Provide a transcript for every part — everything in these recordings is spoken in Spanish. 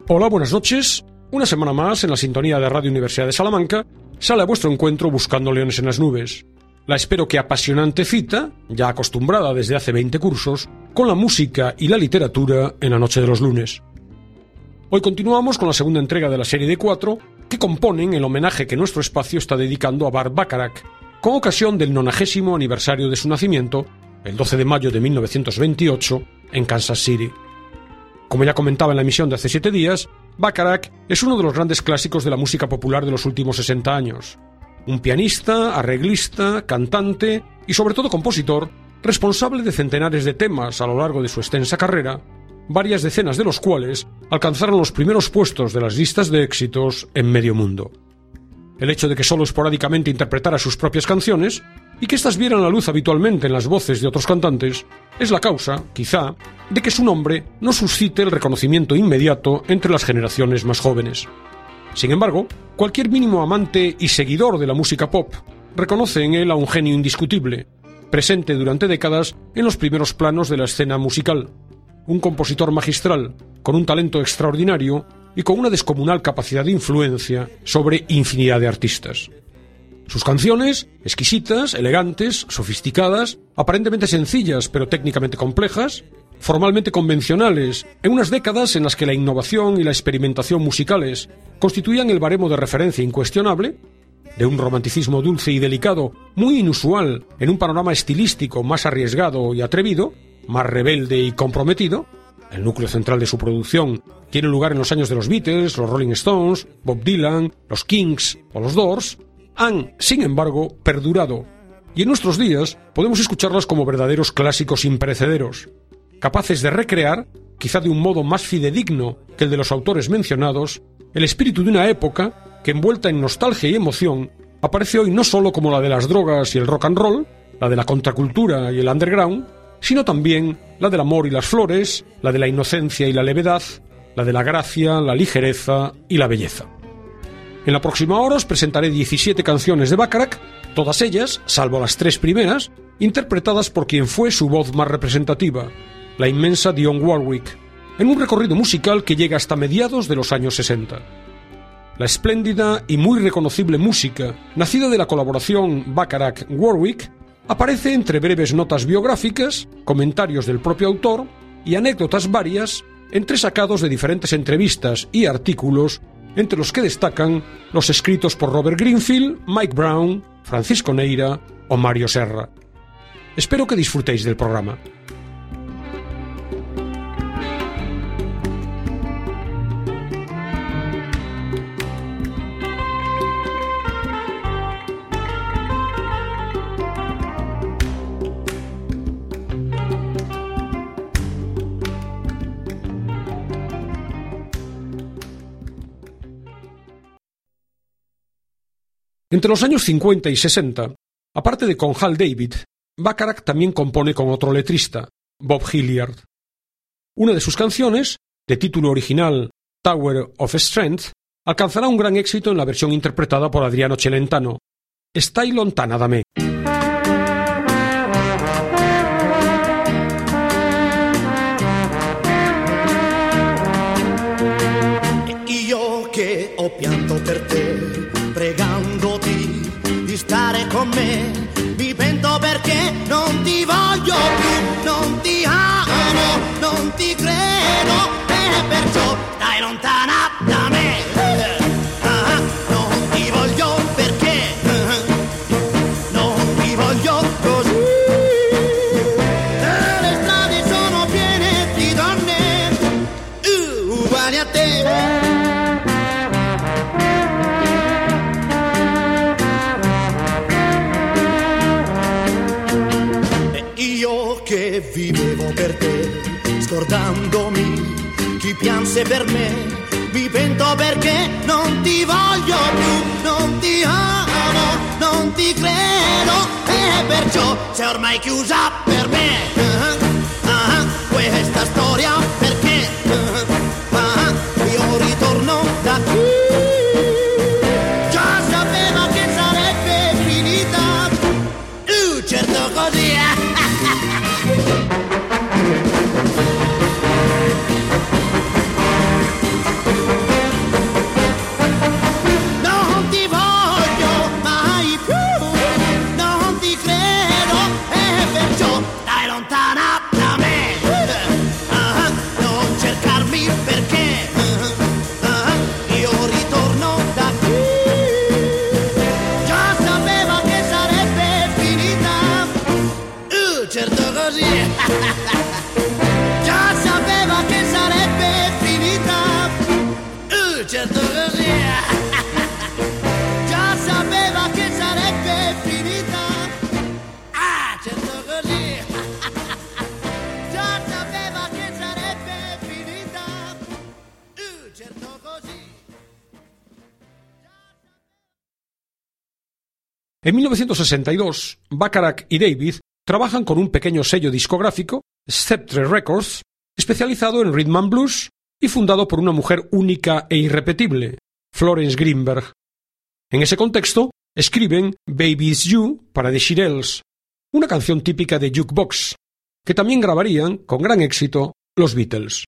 Hola, buenas noches. Una semana más en la sintonía de Radio Universidad de Salamanca sale a vuestro encuentro Buscando Leones en las Nubes. La espero que apasionante cita, ya acostumbrada desde hace 20 cursos, con la música y la literatura en la noche de los lunes. Hoy continuamos con la segunda entrega de la serie de 4 que componen el homenaje que nuestro espacio está dedicando a Burt Bacharach, con ocasión del 90º aniversario de su nacimiento, el 12 de mayo de 1928, en Kansas City. Como ya comentaba en la emisión de hace 7 días, Bacharach es uno de los grandes clásicos de la música popular de los últimos 60 años. Un pianista, arreglista, cantante y sobre todo compositor, responsable de centenares de temas a lo largo de su extensa carrera, varias decenas de los cuales alcanzaron los primeros puestos de las listas de éxitos en medio mundo. El hecho de que solo esporádicamente interpretara sus propias canciones y que éstas vieran la luz habitualmente en las voces de otros cantantes es la causa, quizá, de que su nombre no suscite el reconocimiento inmediato entre las generaciones más jóvenes. Sin embargo, cualquier mínimo amante y seguidor de la música pop reconoce en él a un genio indiscutible, presente durante décadas en los primeros planos de la escena musical, un compositor magistral, con un talento extraordinario y con una descomunal capacidad de influencia sobre infinidad de artistas. Sus canciones, exquisitas, elegantes, sofisticadas, aparentemente sencillas pero técnicamente complejas, formalmente convencionales, en unas décadas en las que la innovación y la experimentación musicales constituían el baremo de referencia incuestionable, de un romanticismo dulce y delicado muy inusual en un panorama estilístico más arriesgado y atrevido, más rebelde y comprometido. El núcleo central de su producción tiene lugar en los años de los Beatles, los Rolling Stones, Bob Dylan, los Kings o los Doors. Han, sin embargo, perdurado, y en nuestros días podemos escucharlas como verdaderos clásicos imperecederos, capaces de recrear, quizá de un modo más fidedigno que el de los autores mencionados, el espíritu de una época que, envuelta en nostalgia y emoción, aparece hoy no solo como la de las drogas y el rock and roll, la de la contracultura y el underground, sino también la del amor y las flores, la de la inocencia y la levedad, la de la gracia, la ligereza y la belleza. En la próxima hora os presentaré 17 canciones de Bacharach, todas ellas, salvo las 3 primeras, interpretadas por quien fue su voz más representativa, la inmensa Dionne Warwick, en un recorrido musical que llega hasta mediados de los años 60. La espléndida y muy reconocible música, nacida de la colaboración Bacharach-Warwick, aparece entre breves notas biográficas, comentarios del propio autor y anécdotas varias entresacados de diferentes entrevistas y artículos, entre los que destacan los escritos por Robert Greenfield, Mike Brown, Francisco Neira o Mario Serra. Espero que disfrutéis del programa. Entre los años 50 y 60, aparte de con Hal David, Bacharach también compone con otro letrista, Bob Hilliard. Una de sus canciones, de título original Tower of Strength, alcanzará un gran éxito en la versión interpretada por Adriano Celentano, Stai lontana da me. Io che ho pianto per te, pregandoti di stare con me, mi pento perché non ti voglio più, non ti amo, non ti credo, e perciò stai lontana da me. Non ti voglio perché non ti voglio così. Le strade sono piene di donne uguali a te. Che vivevo per te, scordandomi chi pianse per me, mi pento perché non ti voglio più, non ti amo, non ti credo, e perciò sei ormai chiusa per me. Questa storia perché io ritorno da qui. Già sapevo che sarebbe finita, certo così. così. Già sapeva che sarebbe finita, certo così. Già sapeva che sarebbe finita, certo così. Già sapeva che sarebbe finita, certo così. En 1962, Bacharach y David trabajan con un pequeño sello discográfico, Sceptre Records, especializado en rhythm and blues y fundado por una mujer única e irrepetible, Florence Greenberg. En ese contexto, escriben Baby It's You para The Shirelles, una canción típica de jukebox, que también grabarían con gran éxito los Beatles.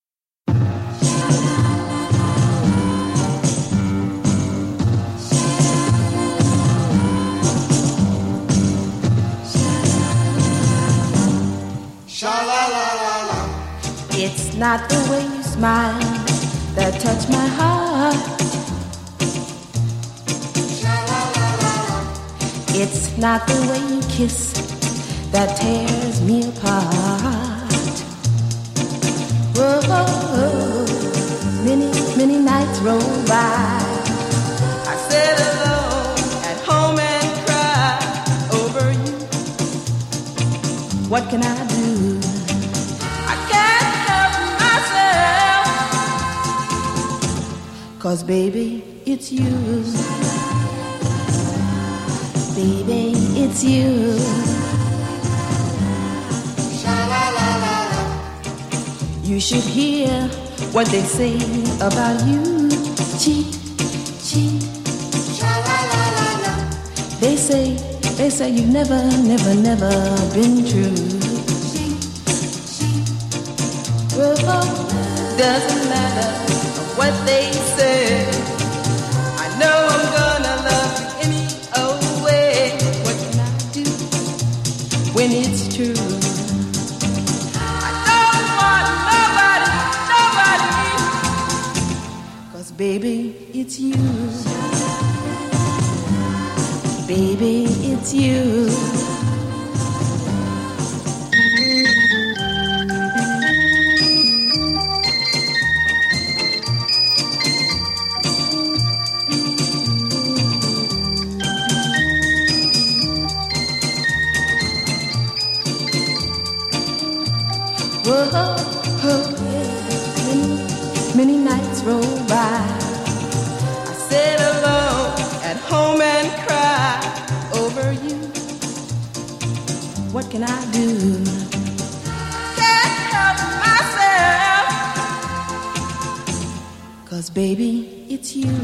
It's not the way you smile that touch my heart. It's not the way you kiss that tears me apart. Whoa, many, many nights roll by. I sit alone at home and cry over you. What can I do? I can't help myself. 'Cause baby, it's you. Baby, it's you. You should hear what they say about you. Cheat, cheat. They say you've never been true. Well, doesn't matter what they say. I know I'm gonna love you any old way. What can I do when it's true? I don't want nobody, 'cause baby, it's you. Baby, it's you. Whoa, many nights roll by. I sit alone at home and cry over you. What can I do? Can't help myself. 'Cause baby, it's you.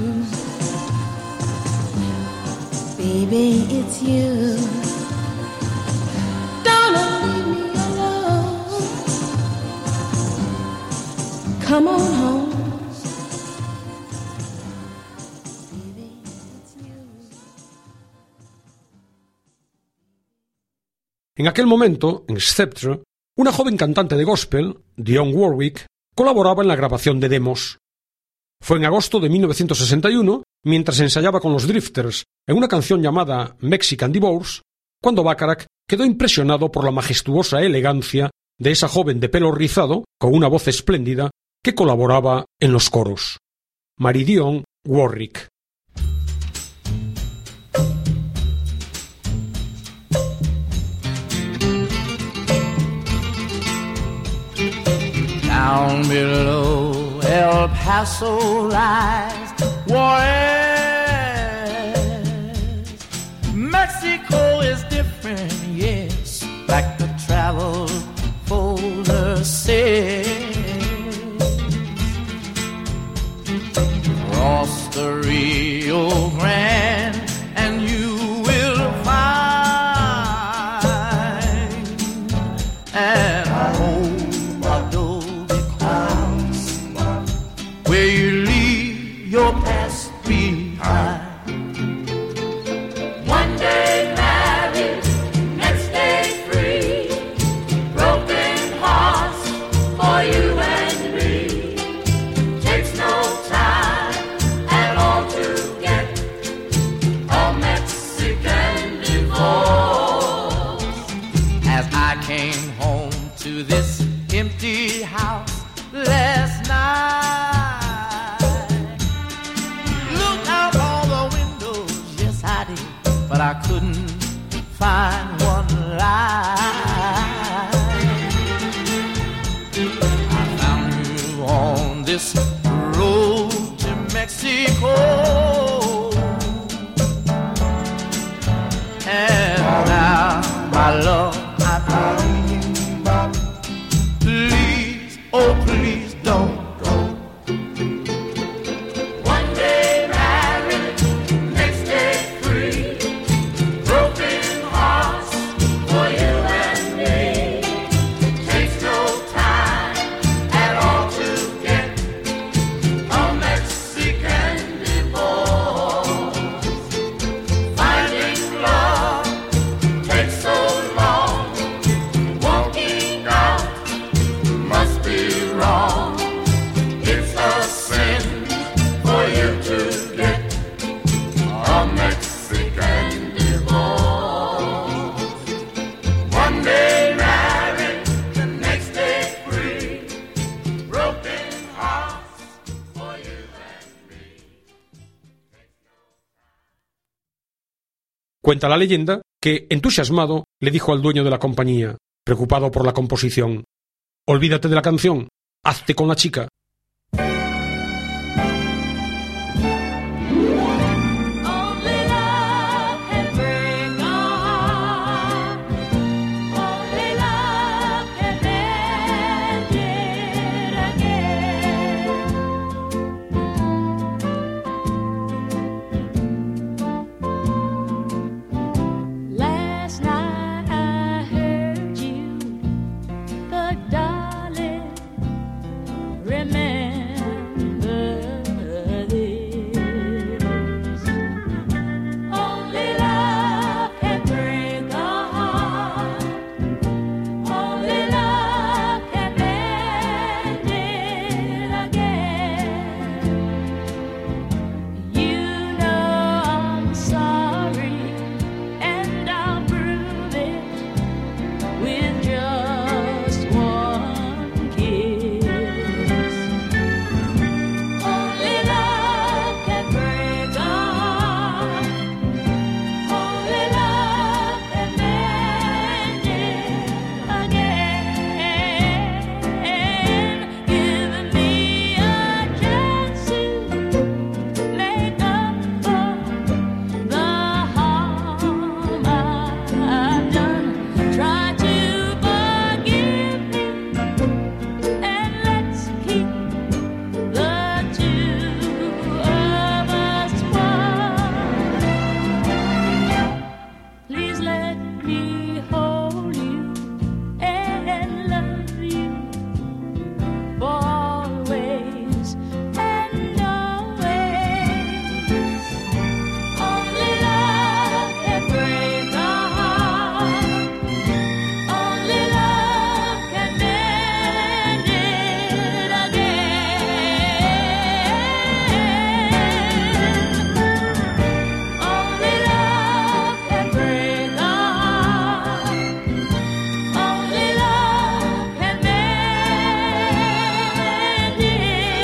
Baby, it's you. Don't leave me alone. Come on home. Baby, it's you. En aquel momento, en Sceptre, una joven cantante de gospel, Dionne Warwick, colaboraba en la grabación de demos. Fue en agosto de 1961, mientras ensayaba con los Drifters en una canción llamada Mexican Divorce, cuando Bacharach quedó impresionado por la majestuosa elegancia de esa joven de pelo rizado, con una voz espléndida, que colaboraba en los coros. Dionne Warwick. Down below El Paso lies Juarez. Mexico is different, yes, like the travel folder says. Cross the Rio Grande and you will find an old adobe house where you leave your past behind. One day married, next day free, broken hearts for you and me. Takes no time at all to get a Mexican divorce. As I came home to this empty house last night. Looked out all the windows, yes I did, but I couldn't find one light. I found you on this road to Mexico, and now my love I found you. Please, oh please don't go. One day married, next day free. Broken hearts for you and me. It takes no time at all to get a Mexican divorce. Finding love takes so long. Walking out must be wrong. It's a sin for you to get a Mexican divorce. One day married, the next day free. Broken hearts for you and me. Cuenta la leyenda que, entusiasmado, le dijo al dueño de la compañía, preocupado por la composición: olvídate de la canción, hazte con la chica. Only love can break a heart. Only love can mend it again. Last night I heard you, but darling, remember this. Only love can break a heart. Only love can mend it again. You know I'm sorry, and I'll prove it with just one kiss. Only love can break a heart. Only love can mend it again. Give me a chance to make up for the harm I've done. Try to forgive me, and let's keep the two of us one. Please let me hold you and love you for always and always. Only love can break a heart. Only love can mend it again. Only love can break a heart. Only love can mend it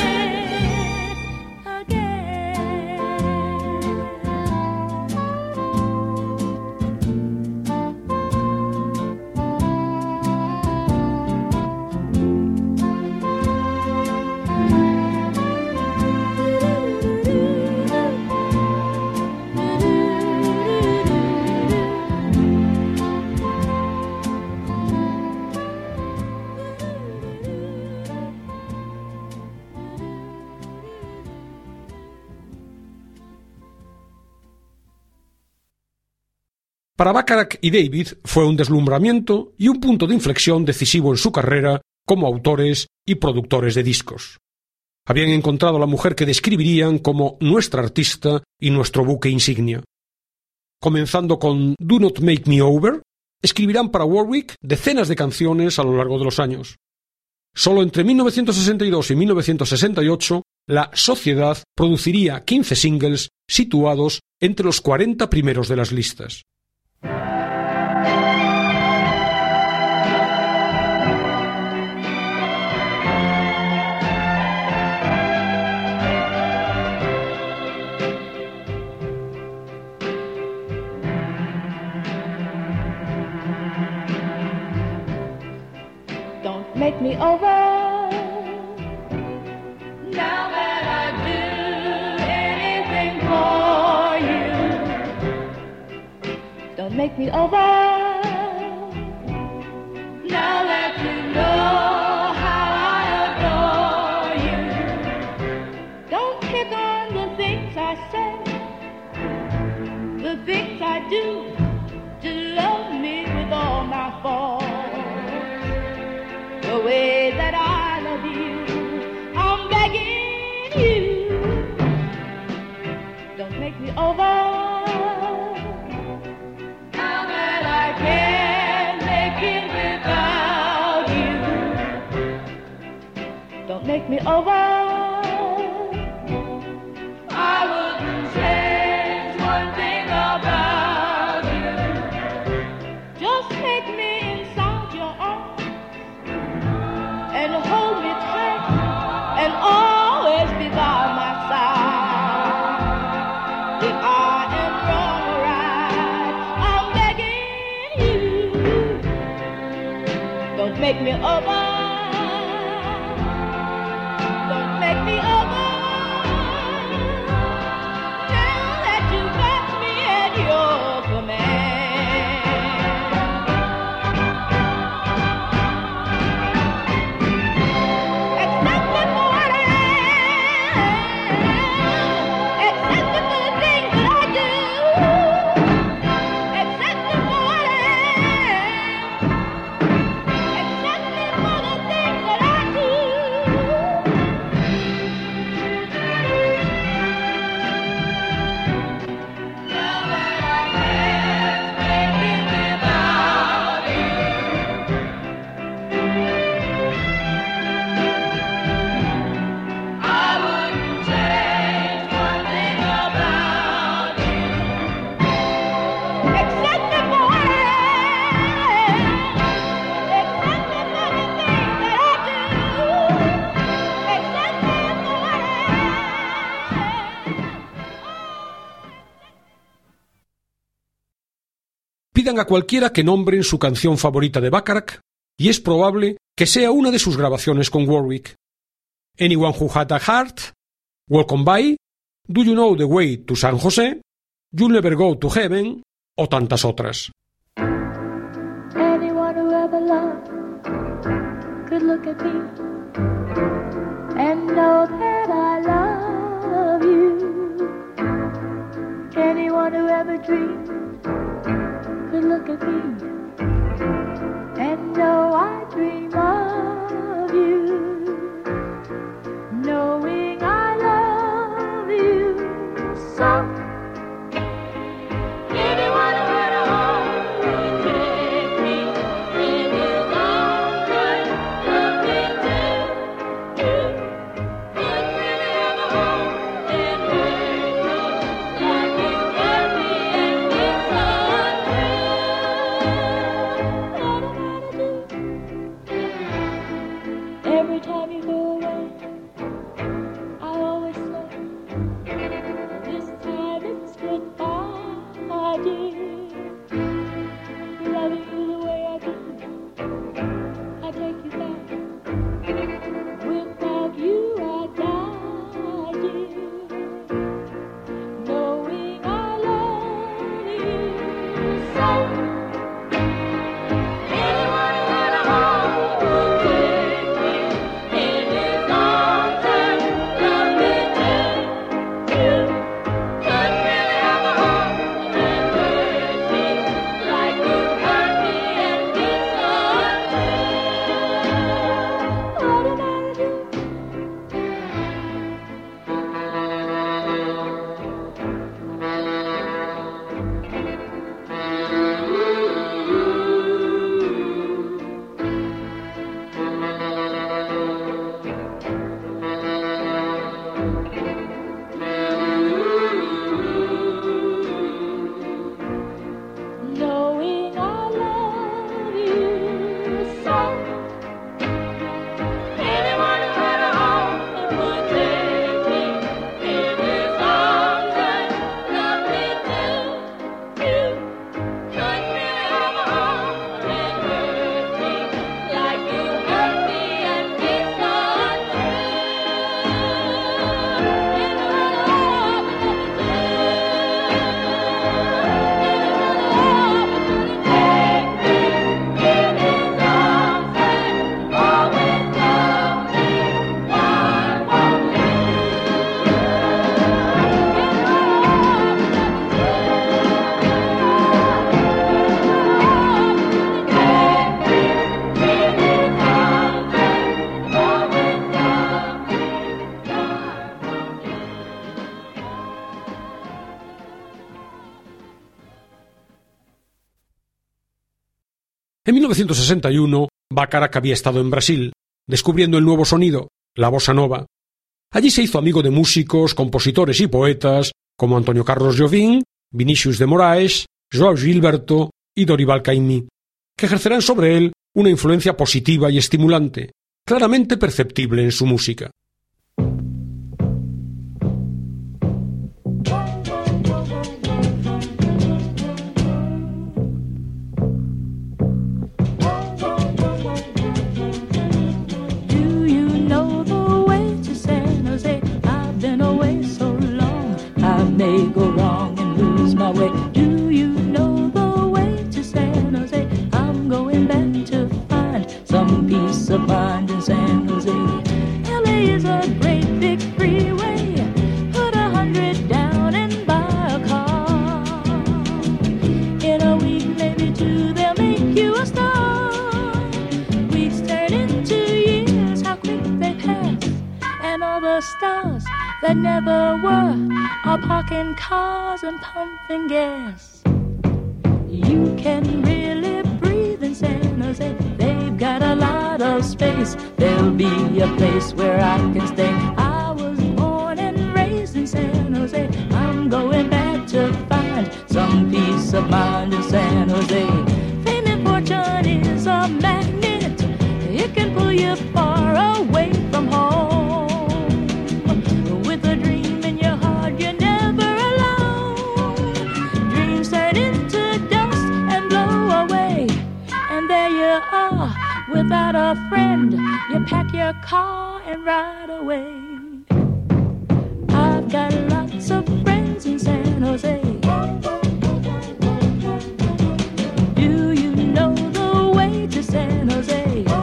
Para Bacharach y David fue un deslumbramiento y un punto de inflexión decisivo en su carrera como autores y productores de discos. Habían encontrado a la mujer que describirían como nuestra artista y nuestro buque insignia. Comenzando con Do Not Make Me Over, escribirán para Warwick decenas de canciones a lo largo de los años. Solo entre 1962 y 1968, la Sociedad produciría 15 singles situados entre los 40 primeros de las listas. make me over. Now that I'd do anything for you, don't make me over. Now that you know how I adore you, don't pick on the things I say, the things I do to love me with all my force. The way that I love you, I'm begging you, don't make me over. Now that I can't make it without you, don't make me over. I wouldn't change one thing about you. Just take me inside your arms and hold me tight and always be by my side. If I am wrong or right, I'm begging you, don't make me over. Don't make me over. Now that you got me at your command. Accept me for what I am. Accept me for the things that I do. Accept me for what I am. Accept me for the things that I do. Now that I can't make it without you, I wouldn't change one thing about you. Accept me for what I am. Accept me for the things that I do. Accept me for what I am. Pidan a cualquiera que nombren su canción favorita de Bacharach, y es probable que sea una de sus grabaciones con Warwick. Anyone Who Had a Heart, Welcome By, Do You Know the Way to San José, You'll Never Go to Heaven, o tantas otras. Anyone who ever loved could look at me and know that I love you. Anyone who ever dreamed could look at me and know I dream of you. Knowing I love you so. Anyone who had a heart would take me in his arms, would love me too. Would really have a heart and hurt me like you hurt me, and it's untrue. En 1961, Bacharach había estado en Brasil, descubriendo el nuevo sonido, la bossa nova. Allí se hizo amigo de músicos, compositores y poetas como Antonio Carlos Jobim, Vinícius de Moraes, João Gilberto y Dorival Caymmi, que ejercerán sobre él una influencia positiva y estimulante, claramente perceptible en su música. May go wrong and lose my way. Do you know the way to San Jose? I'm going back to find some peace of mind in San Jose. LA is a great big freeway. Put 100 down and buy a car. In a week, maybe two, they'll make you a star. Weeks turn into years, how quick they pass. And all the stars that never were are parking cars and pumping gas. You can really breathe in San Jose. They've got a lot of space. There'll be a place where I can stay. I was born and raised in San Jose. I'm going back to find some peace of mind in San Jose. Fame and fortune is a magnet. It can pull you far away from home. With a dream in your heart, you're never alone. Dreams turn into dust and blow away. And there you are, without a friend. You pack your car and ride away. I've got lots of friends in San Jose. Do you know the way to San Jose?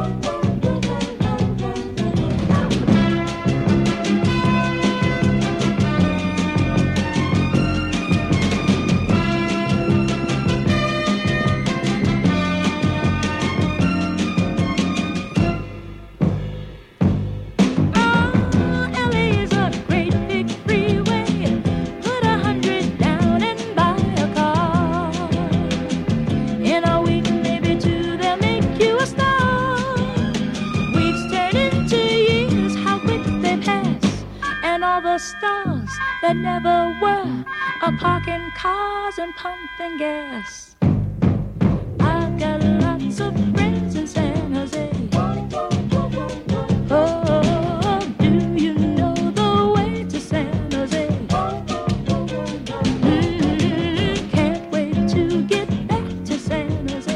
Stars that never were are parking cars and pumping gas. I've got lots of friends in San Jose. Oh, do you know the way to San Jose? Can't wait to get back to San Jose.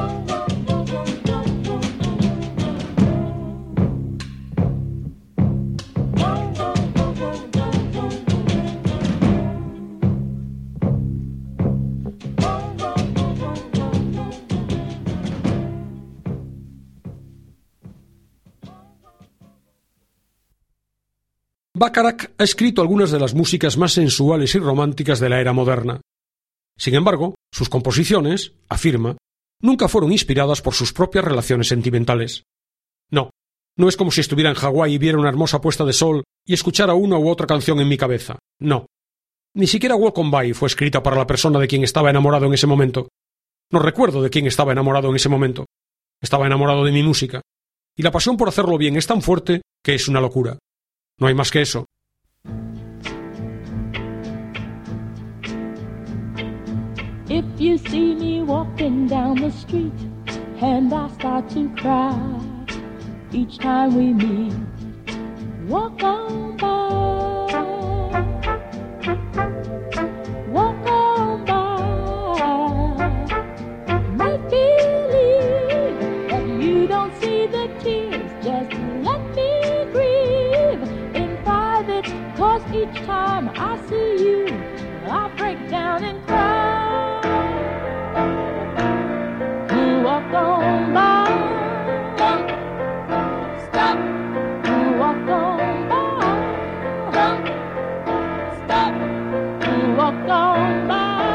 Bacharach ha escrito algunas de las músicas más sensuales y románticas de la era moderna. Sin embargo, sus composiciones, afirma, nunca fueron inspiradas por sus propias relaciones sentimentales. No es como si estuviera en Hawái y viera una hermosa puesta de sol y escuchara una u otra canción en mi cabeza. No. Ni siquiera Walk On By fue escrita para la persona de quien estaba enamorado en ese momento. No recuerdo de quién estaba enamorado en ese momento. Estaba enamorado de mi música. Y la pasión por hacerlo bien es tan fuerte que es una locura. No hay más que eso. If you see me walking down the street and I start to cry each time we meet, walk on by, walk on by. Make believe that you don't see the tears, just let me grieve in private, 'cause each time I see you I break down and cry. Walk on by, stop, walk on by, stop, walk on by.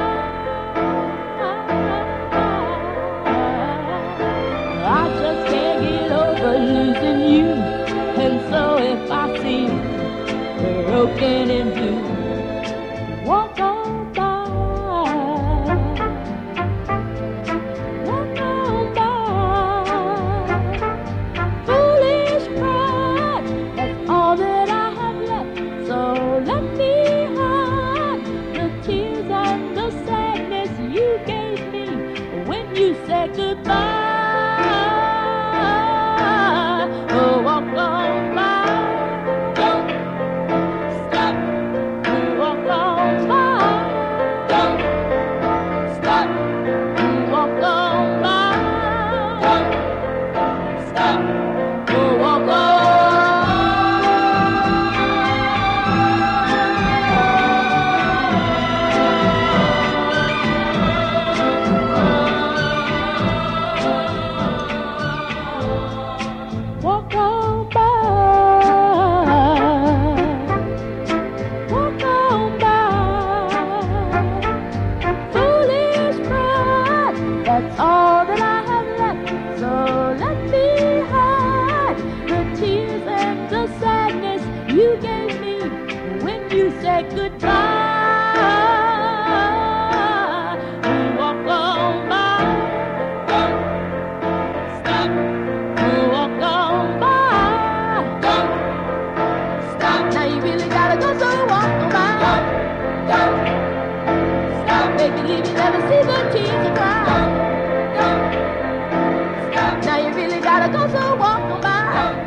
I just can't get over losing you, and so if I see broken in blue, walk on by. Walk on by. goodbye. Oh, walk on by. Don't stop. Walk on by. Don't stop. Walk on by. Don't stop. Walk on. Walk on by. Walk on by. Foolish pride, that's all that I have left. So let me hide the tears and the sadness you gave me when you said goodbye. Walk on by. Don't stop. Walk on by. Don't stop. Now you really gotta go, so walk on by. Don't stop. Make believe you never see the tears you cry. Don't stop. Now you really gotta go, so walk on by.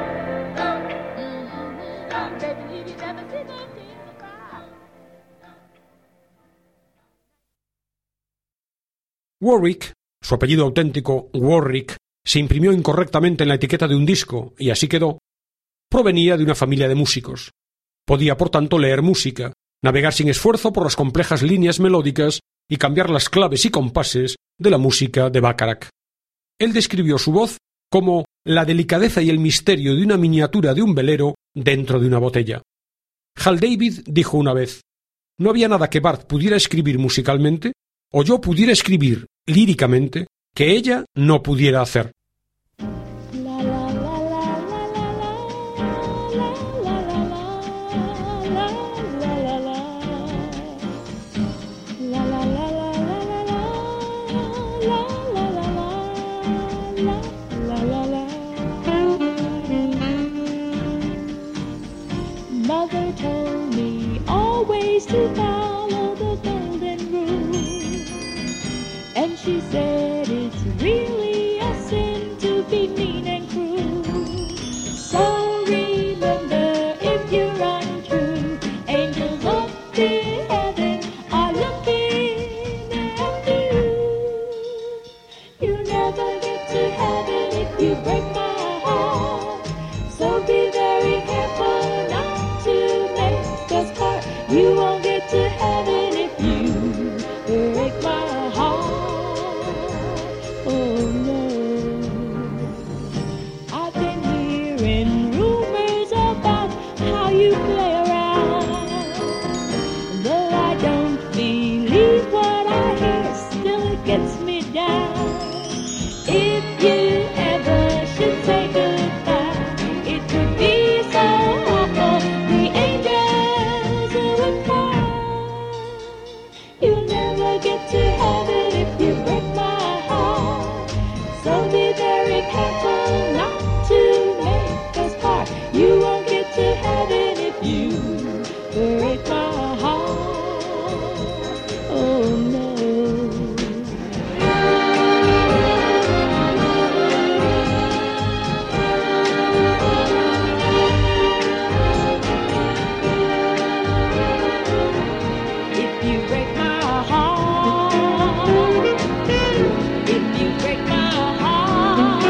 Make believe you never see the tears you cry. Warwick, su apellido auténtico, Warwick, se imprimió incorrectamente en la etiqueta de un disco, y así quedó. Provenía de una familia de músicos. Podía, por tanto, leer música, navegar sin esfuerzo por las complejas líneas melódicas y cambiar las claves y compases de la música de Bacharach. Él describió su voz como la delicadeza y el misterio de una miniatura de un velero dentro de una botella. Hal David dijo una vez: «No había nada que Bart pudiera escribir musicalmente, o yo pudiera escribir líricamente, que ella no pudiera hacer». Mother told me always to follow the golden rule, and she said it's really a sin to be mean and cruel. So remember, if you're untrue, angels up in heaven are looking at you. You never get to heaven if you break my heart, so be very careful not to make us part. You won't get to heaven if you break my heart. Oh no. I've been hearing rumors about how you play around. Though I don't believe what I hear, still it gets me down. If you ever should say goodbye, it would be so awful, the angels would cry. You'll never get to heaven if you break my heart, so be very careful not to make us part. You won't get to heaven if you break my heart. Oh no. If you break my heart, if you break my heart,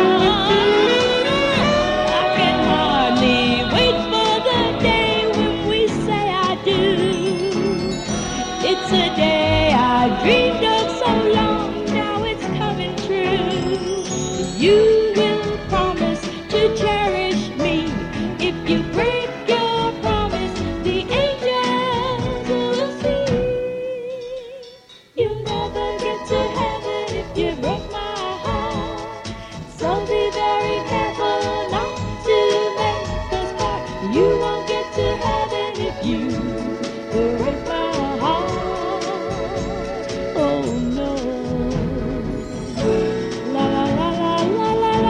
I can hardly wait for the day when we say I do. It's a day I dreamed of so long, now it's coming true. You will promise to cherish me. If you break your promise, the angels will see. You'll never get to heaven if you break my heart, so be very careful not to make us part. You won't get to heaven if you break my heart. Oh no. La la la la la la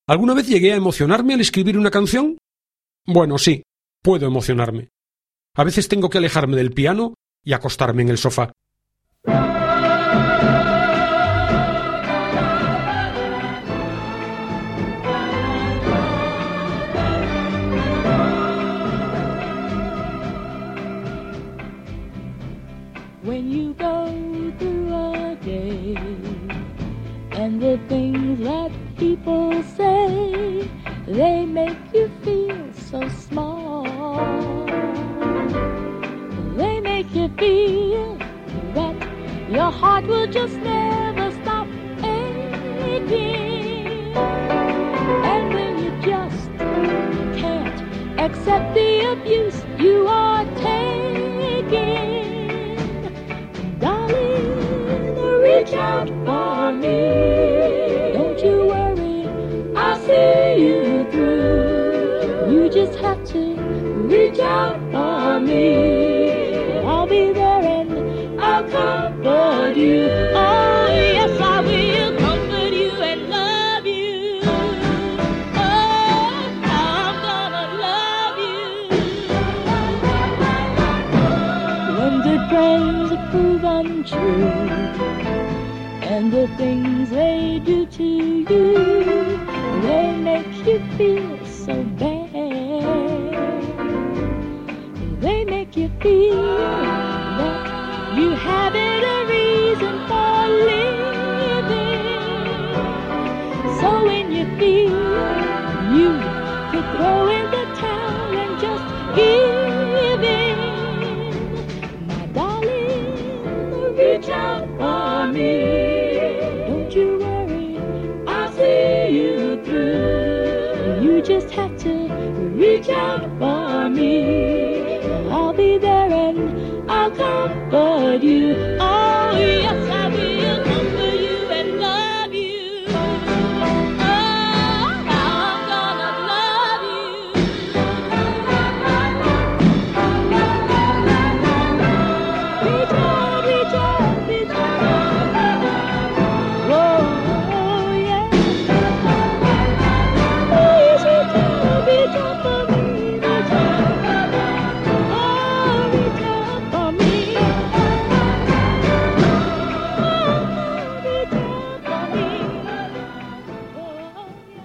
¿Alguna vez llegué a emocionarme al escribir una canción? Bueno, sí, puedo emocionarme. A veces tengo que alejarme del piano y acostarme en el sofá. When you go through a day and the things that people say, they make you feel so small. They make you feel that your heart will just never stop aching. And when you just can't accept the abuse you are taking, darling, reach out for me. Don't you worry, I'll see you through. You just have to reach out for me. I'll be there and I'll comfort you. Oh, yes, I will comfort you and love you. Oh, I'm gonna love you. When good friends prove untrue, and the things they do to you, they make you feel so bad. They make you feel that you haven't a reason for living. So when you feel you could throw in the towel and just give in, my darling, reach out for me. Don't you worry, I'll see you through. You just have to reach out for me. I'll be there and I'll comfort you. Oh, yes, I will comfort you and love you. Oh, I'm gonna love you. Reach out, reach out, reach out. Whoa, yeah. Please reach out for me, reach out. Oh, reach out for me. Oh, reach out for me. Oh, yeah.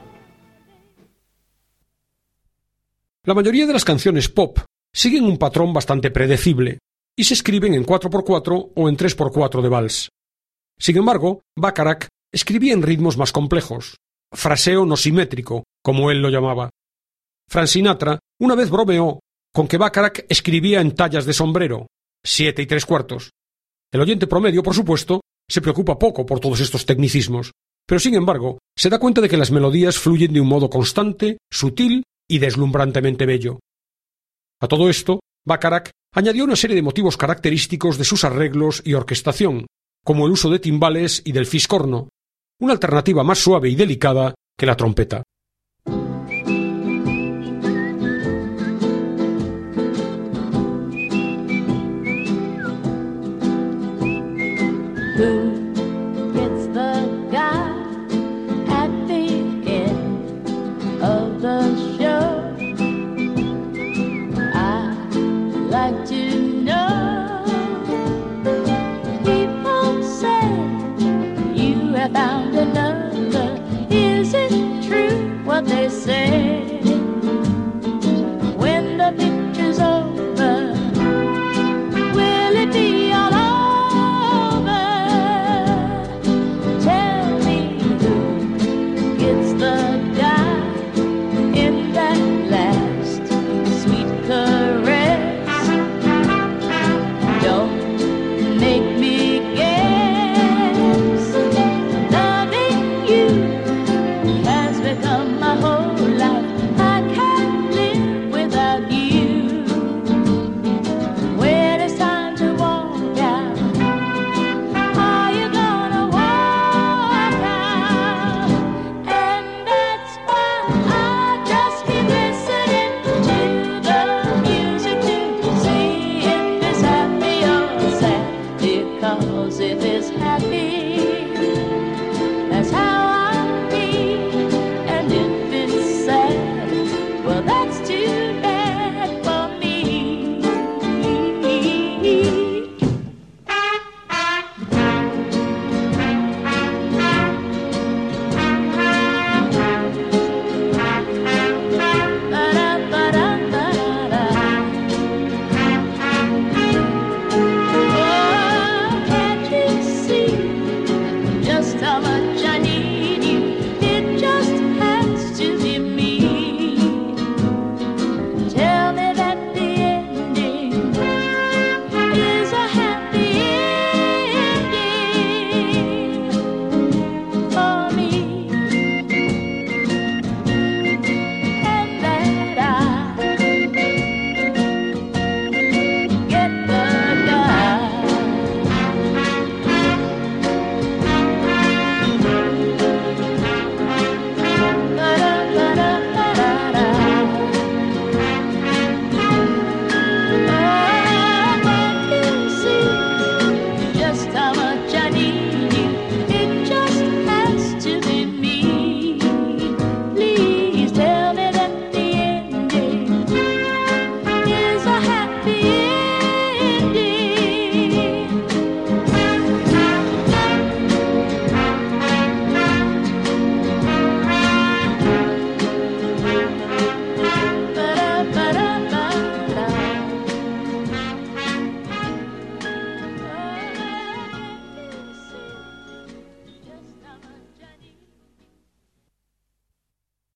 La mayoría de las canciones pop siguen un patrón bastante predecible y se escriben en 4x4 o en 3x4 de vals. Sin embargo, Bacharach escribía en ritmos más complejos, fraseo no simétrico, como él lo llamaba. Frank Sinatra una vez bromeó con que Bacharach escribía en tallas de sombrero, 7 3/4. El oyente promedio, por supuesto, se preocupa poco por todos estos tecnicismos, pero sin embargo se da cuenta de que las melodías fluyen de un modo constante, sutil y deslumbrantemente bello. A todo esto, Bacharach añadió una serie de motivos característicos de sus arreglos y orquestación, como el uso de timbales y del fiscorno, una alternativa más suave y delicada que la trompeta. Who gets the guy at the end of the show? I'd like to know. People say you have found another. Is it true what they say? When the picture's over, will it be all over? Tell me who gets the guy in that last sweet caress. Don't make me guess. Loving you has become my whole life. I can't live without you. When it's time to walk out, are you gonna walk out? And that's why I just keep listening to the music to see if it's happy or sad. Because if it's happy, that's how I feel. And if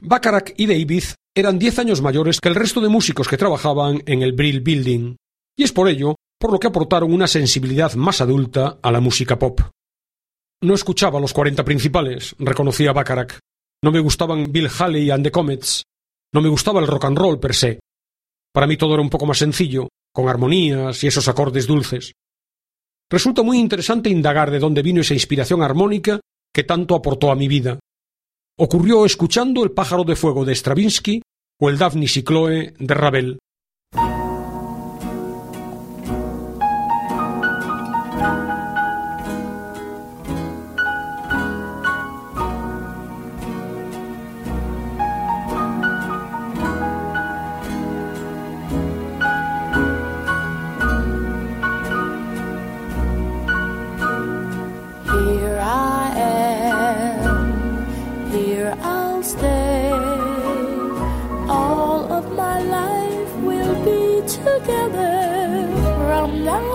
Bacharach y David eran 10 años mayores que el resto de músicos que trabajaban en el Brill Building, y es por ello por lo que aportaron una sensibilidad más adulta a la música pop. No escuchaba los 40 principales, reconocía Bacharach. No me gustaban Bill Haley and the Comets. No me gustaba el rock and roll per se. Para mí todo era un poco más sencillo, con armonías y esos acordes dulces. Resulta muy interesante indagar de dónde vino esa inspiración armónica que tanto aportó a mi vida. Ocurrió escuchando El pájaro de fuego de Stravinsky o el Daphnis y Chloe de Ravel. Here I am, here I'll stay. All of my life we'll be together from now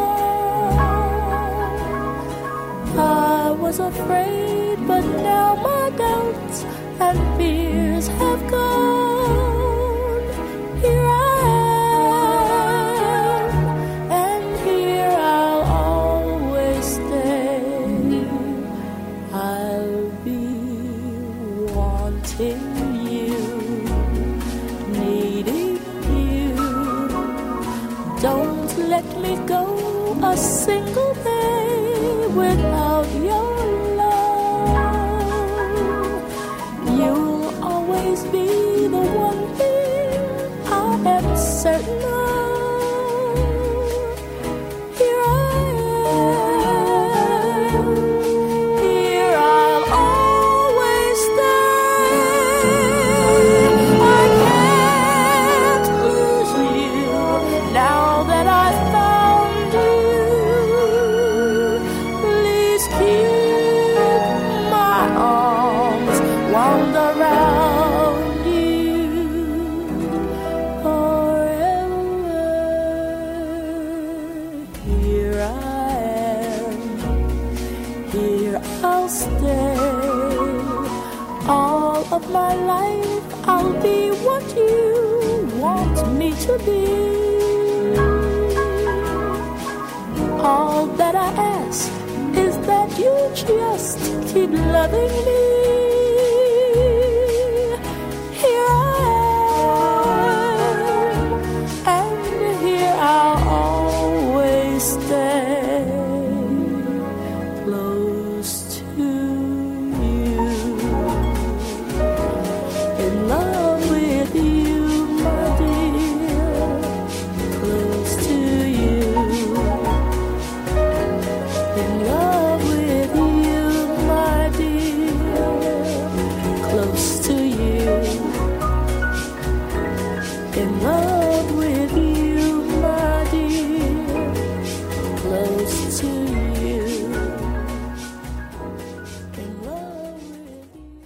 on. I was afraid, but now my doubts and fears have gone. Here I am, and here I'll always stay. I'll be wanting you, needing you. Don't let me go a single day without your love. You'll always be the one thing I am certain of. Here I am, here I'll always stay. I can't lose you now that I've found you. Please keep my arms wound around you forever. Here I am, here I'll stay. All of my life I'll be what you want me to be. All that I ask is that you just keep loving me. Here I am, and here I'll always stay, close to you, in love with you, my dear, close to you, in love with you, my dear, close to you, in love with you, my dear, close to you, in love with you.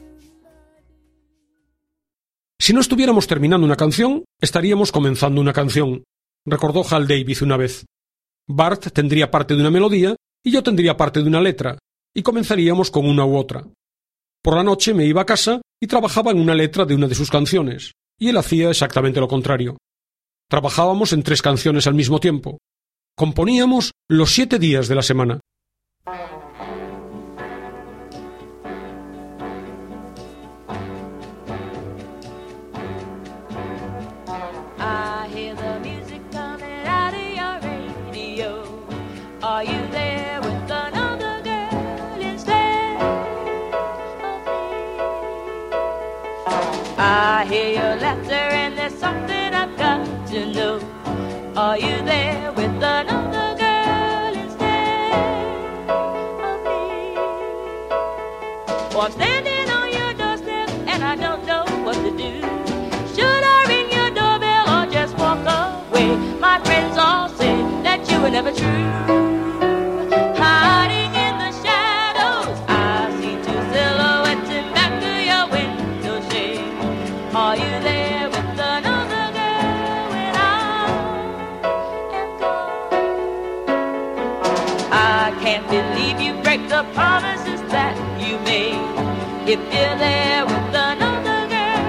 Si no estuviéramos terminando una canción, estaríamos comenzando una canción, recordó Hal David una vez. Bart tendría parte de una melodía y yo tendría parte de una letra, y comenzaríamos con una u otra. Por la noche me iba a casa y trabajaba en una letra de una de sus canciones, y él hacía exactamente lo contrario. Trabajábamos en 3 canciones al mismo tiempo. Componíamos los 7 días de la semana. I hear the music coming out of your radio. Are you there with another girl instead of me? I hear your laughter and there's something I've got to know. Are you there with another girl instead of me? Oh, I'm standing on your doorstep and I don't know what to do. Should I ring your doorbell or just walk away? My friends all say that you were never true. Hiding in the shadows, I see 2 silhouettes in back of your window shade. Are you there with another girl when I am gone? I can't believe you break the promises that you made. If you're there with another girl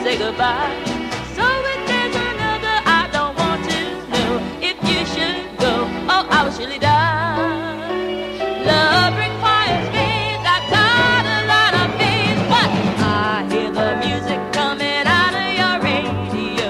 say goodbye. So if there's another, I don't want to know. If you should go, oh, I will surely die. Love requires faith, I got a lot of faith, but I hear the music coming out of your radio.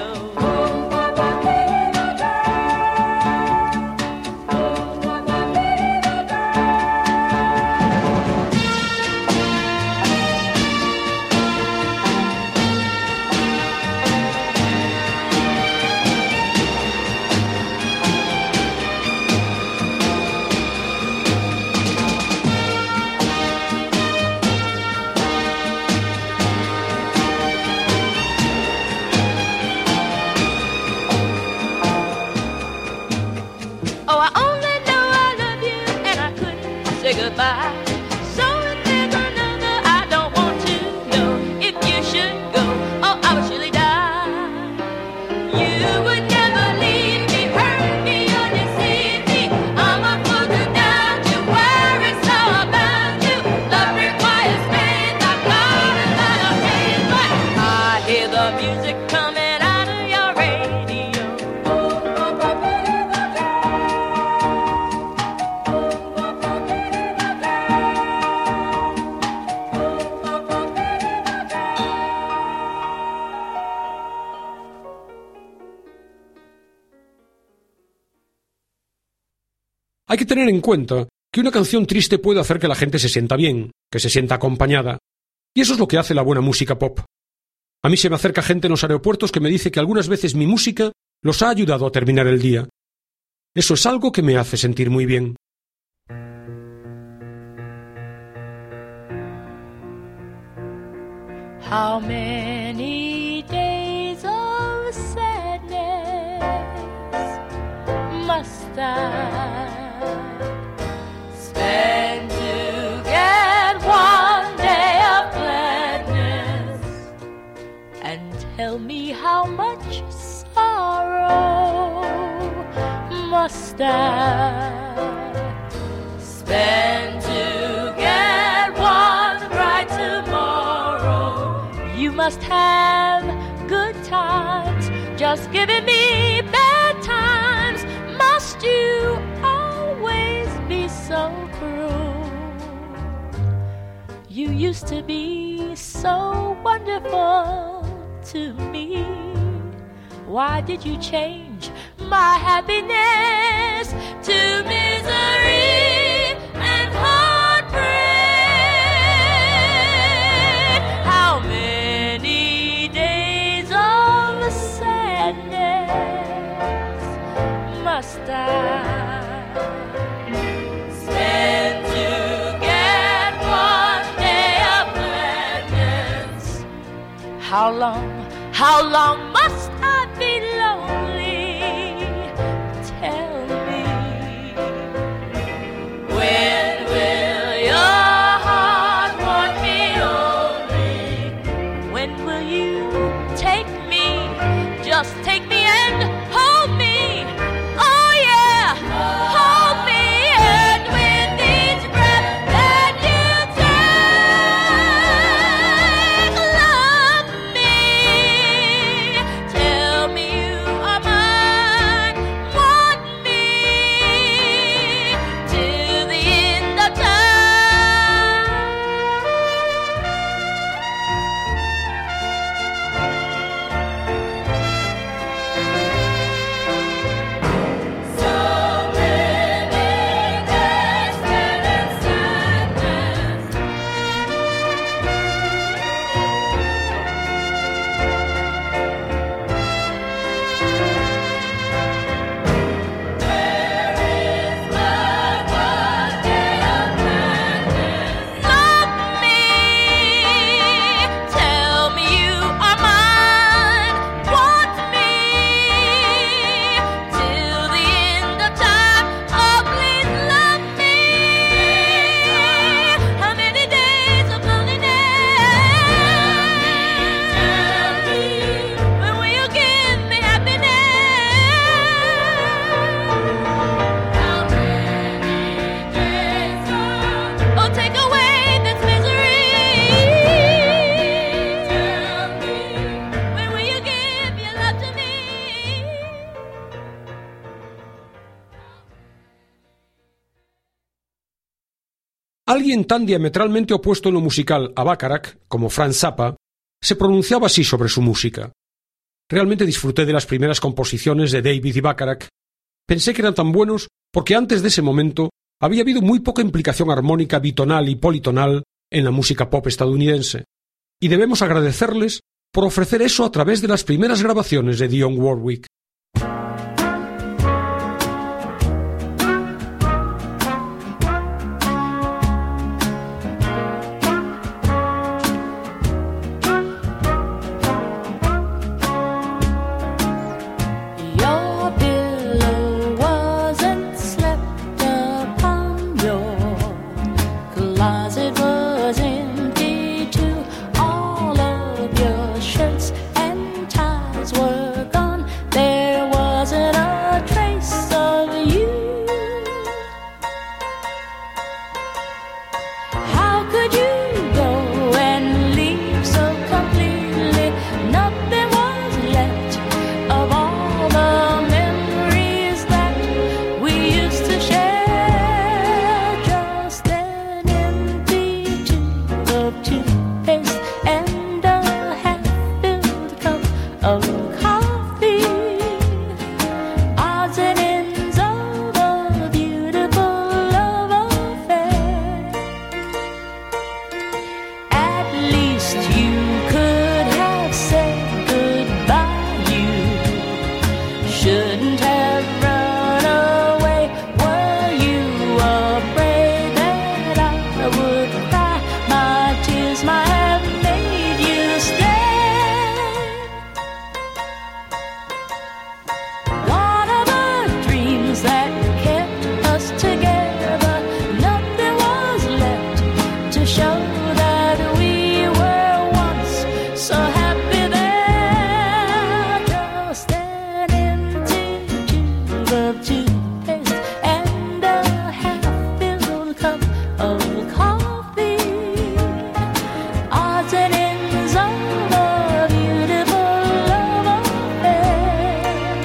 Oh, I only know I love you and I couldn't say goodbye. So if there's another, I don't want to know. If you should go, oh, I would surely die. You would never leave me, hurt me or deceive me. I'm a fool to doubt you, worry so about you. Love requires faith, I've got a lot of faith, but I hear the music coming out of your radio. Hay que tener en cuenta que una canción triste puede hacer que la gente se sienta bien, que se sienta acompañada. Y eso es lo que hace la buena música pop. A mí se me acerca gente en los aeropuertos que me dice que algunas veces mi música los ha ayudado a terminar el día. Eso es algo que me hace sentir muy bien. How many days of sadness must I spend to get one day of gladness? And tell me how much sorrow must I spend to get one bright tomorrow? You must have good times, just giving me bad times. Must you always be so cruel? You used to be so wonderful to me. Why did you change my happiness to misery and heartbreak? How many days of sadness must I spend to get one day of gladness? How long must I be lonely? Tell me, when will your heart want me only? When will you take me? Just take me and hold me. Oh yeah, hold me. And with each breath that you take, love me. Tell me you are my Alguien tan diametralmente opuesto en lo musical a Bacharach como Franz Zappa se pronunciaba así sobre su música. Realmente disfruté de las primeras composiciones de David y Bacharach. Pensé que eran tan buenos porque antes de ese momento había habido muy poca implicación armónica bitonal y politonal en la música pop estadounidense, y debemos agradecerles por ofrecer eso a través de las primeras grabaciones de Dionne Warwick. Your pillow wasn't slept upon, your closet was empty too. All of your shirts and ties were gone. There wasn't a trace of you. How could you go and leave so completely? Nothing was left of all the memories that we used to share. Just an empty tube of toothpaste and a half-filled cup of coffee. Odds and ends of a beautiful love affair. At least you could have said goodbye. You shouldn't have run away. Were you afraid that I would cry? My tears might have made you stay. What are the dreams that kept us together? Nothing was left to show that we were once so happy there. Just an empty tube of toothpaste and a half-filled cup of coffee. Odds and ends of a beautiful love affair.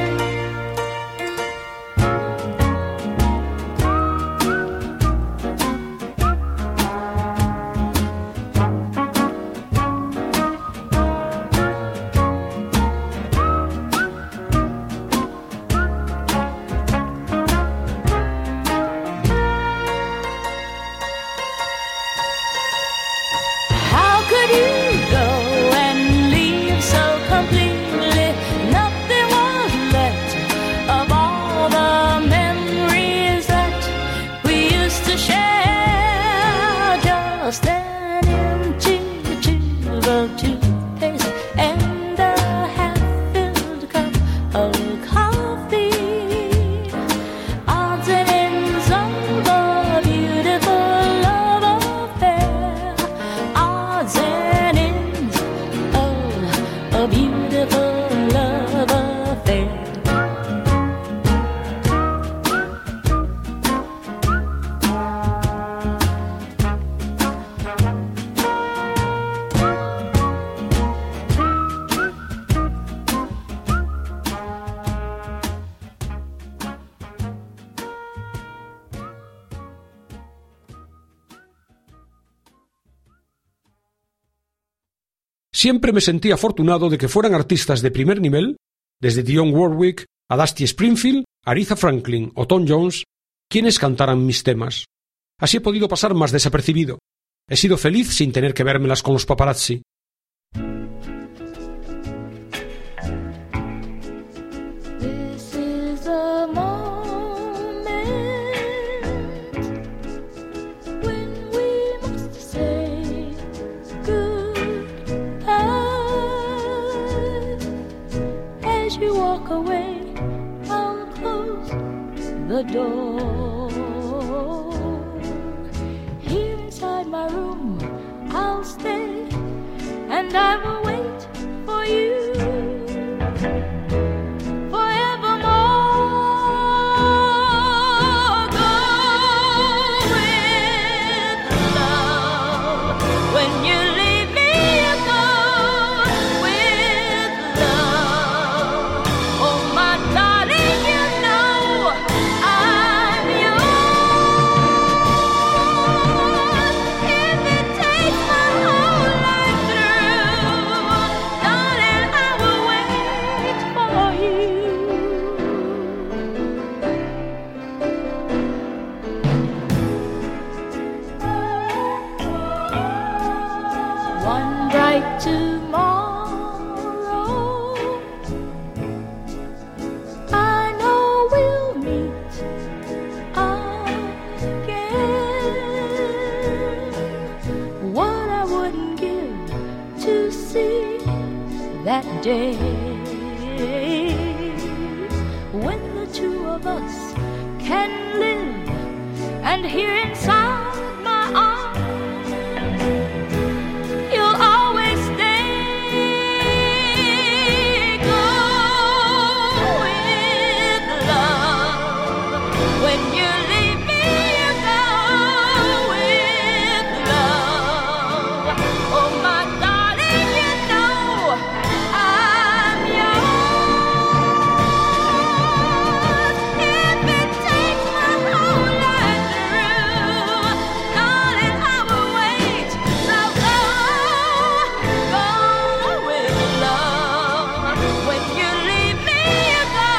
How could you go and leave so completely? Nothing was left of all the memories that we used to share. Just an empty tube of toothpaste and a half-filled cup of coffee. Odds and ends of a beautiful love affair. Odds and ends of a beautiful love affair. Siempre me sentí afortunado de que fueran artistas de primer nivel, desde Dionne Warwick a Dusty Springfield, Aretha Franklin o Tom Jones, quienes cantaran mis temas. Así he podido pasar más desapercibido. He sido feliz sin tener que vérmelas con los paparazzi. This is a moment when we must say goodbye. As you walk away, I'll close the door. Here inside my room, I'll stay and I will wait for you. bright tomorrow. I know we'll meet again. What I wouldn't give to see that day when the two of us can live, and here inside my arms you'll always stay. Go with love. When you leave me, you go with love. Oh my darling, you know I'm yours. If it takes my whole life through, darling, I will wait. So go with love. When you leave me, you go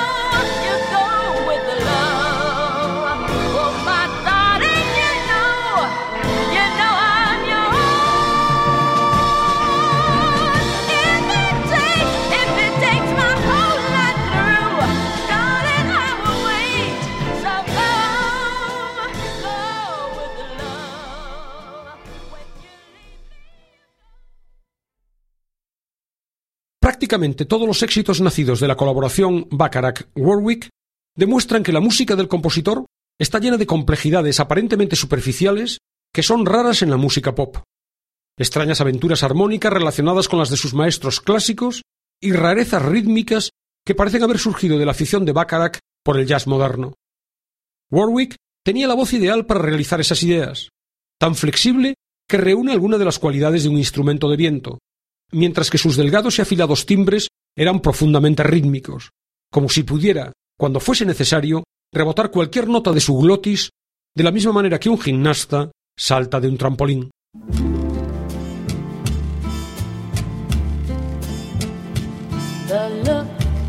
with love. Oh my darling, you know I'm yours. If it takes my whole life through, darling, I will wait. So go with love. When you leave me. Prácticamente todos los éxitos nacidos de la colaboración Bacharach-Warwick demuestran que la música del compositor está llena de complejidades aparentemente superficiales que son raras en la música pop. Extrañas aventuras armónicas relacionadas con las de sus maestros clásicos y rarezas rítmicas que parecen haber surgido de la afición de Bacharach por el jazz moderno. Warwick tenía la voz ideal para realizar esas ideas, tan flexible que reúne algunas de las cualidades de un instrumento de viento, mientras que sus delgados y afilados timbres eran profundamente rítmicos, como si pudiera, cuando fuese necesario, rebotar cualquier nota de su glotis de la misma manera que un gimnasta salta de un trampolín. The look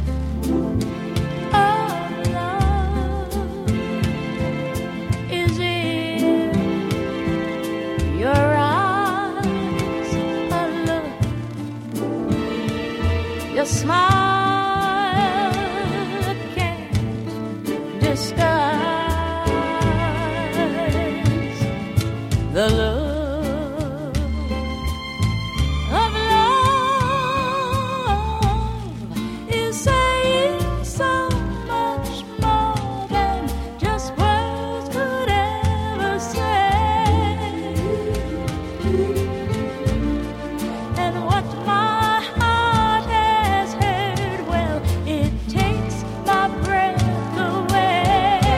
of love is in your eyes. A look, your smile can't disguise. The look of love is saying so much more than just words could ever say. And what my heart has heard, well, it takes my breath away.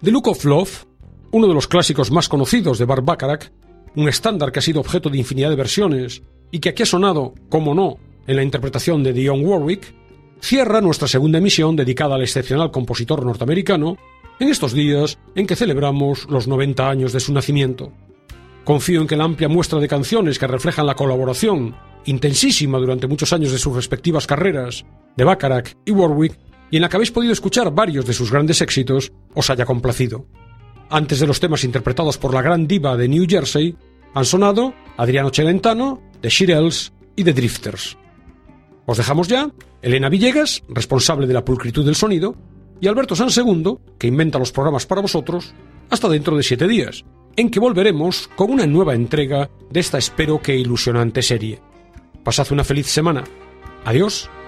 The Look of Love, uno de los clásicos más conocidos de Burt Bacharach, un estándar que ha sido objeto de infinidad de versiones y que aquí ha sonado, como no, en la interpretación de Dionne Warwick, cierra nuestra segunda emisión dedicada al excepcional compositor norteamericano en estos días en que celebramos los 90 años de su nacimiento. Confío en que la amplia muestra de canciones que reflejan la colaboración, intensísima durante muchos años de sus respectivas carreras, de Bacharach y Warwick, y en la que habéis podido escuchar varios de sus grandes éxitos, os haya complacido. Antes de los temas interpretados por la gran diva de New Jersey, han sonado Adriano Celentano, The Shirelles y The Drifters. Os dejamos ya Elena Villegas, responsable de la pulcritud del sonido, y Alberto Sansegundo, que inventa los programas para vosotros, hasta dentro de 7 días, en que volveremos con una nueva entrega de esta espero que ilusionante serie. Pasad una feliz semana. Adiós.